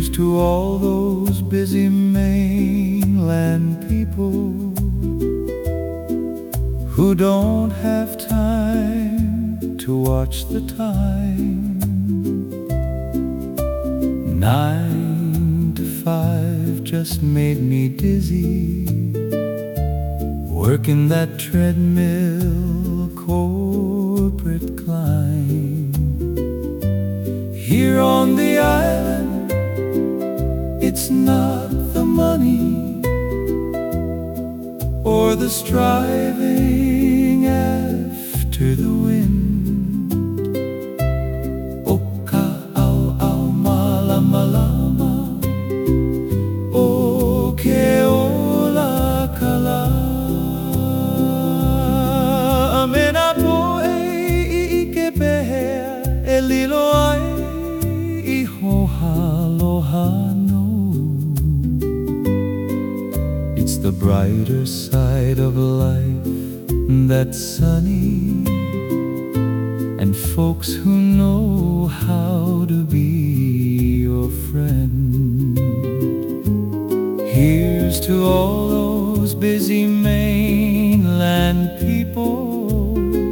Here's to all those busy mainland people who don't have time to watch the time. 9 to 5 just made me dizzy, working that treadmill corporate climb. Here on the island, it's not the money or the striving after the wind. O ka'au malama lama, o ke ola kala. Amena po e ike pehea e lilo ai I hohaloha no. It's the brighter side of life that's sunny, and folks who know how to be your friend. Here's to all those busy mainland people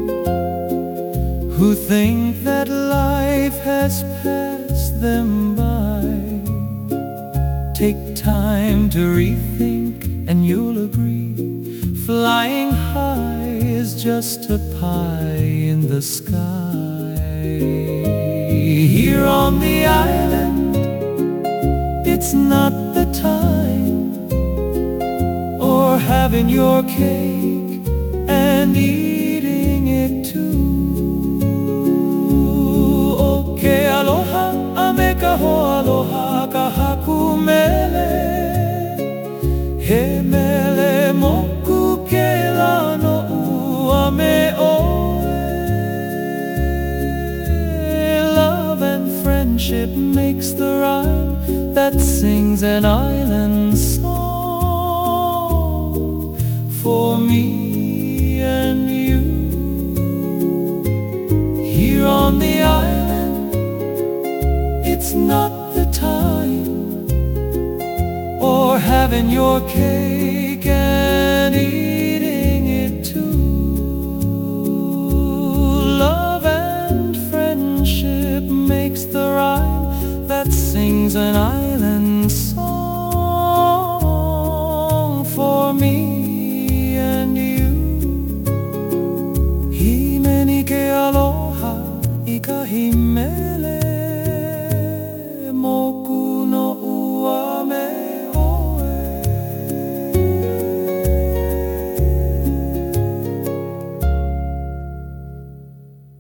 who think that life has passed them by. Take time to rethink and you'll agree, flying high is just a pie in the sky. Here on the island, it's not the time or having your cake and eating it too. Okay, aloha, ameka ho aloha, kahaku mele, he mele moku ke lano uame oe. Love and friendship makes the rhyme that sings an island song for me and you. Here on the island, it's not the time or having your cake and eating it too. Love and friendship makes the rhyme that sings an island song for me and you. Himeni ke aloha, ika himele mo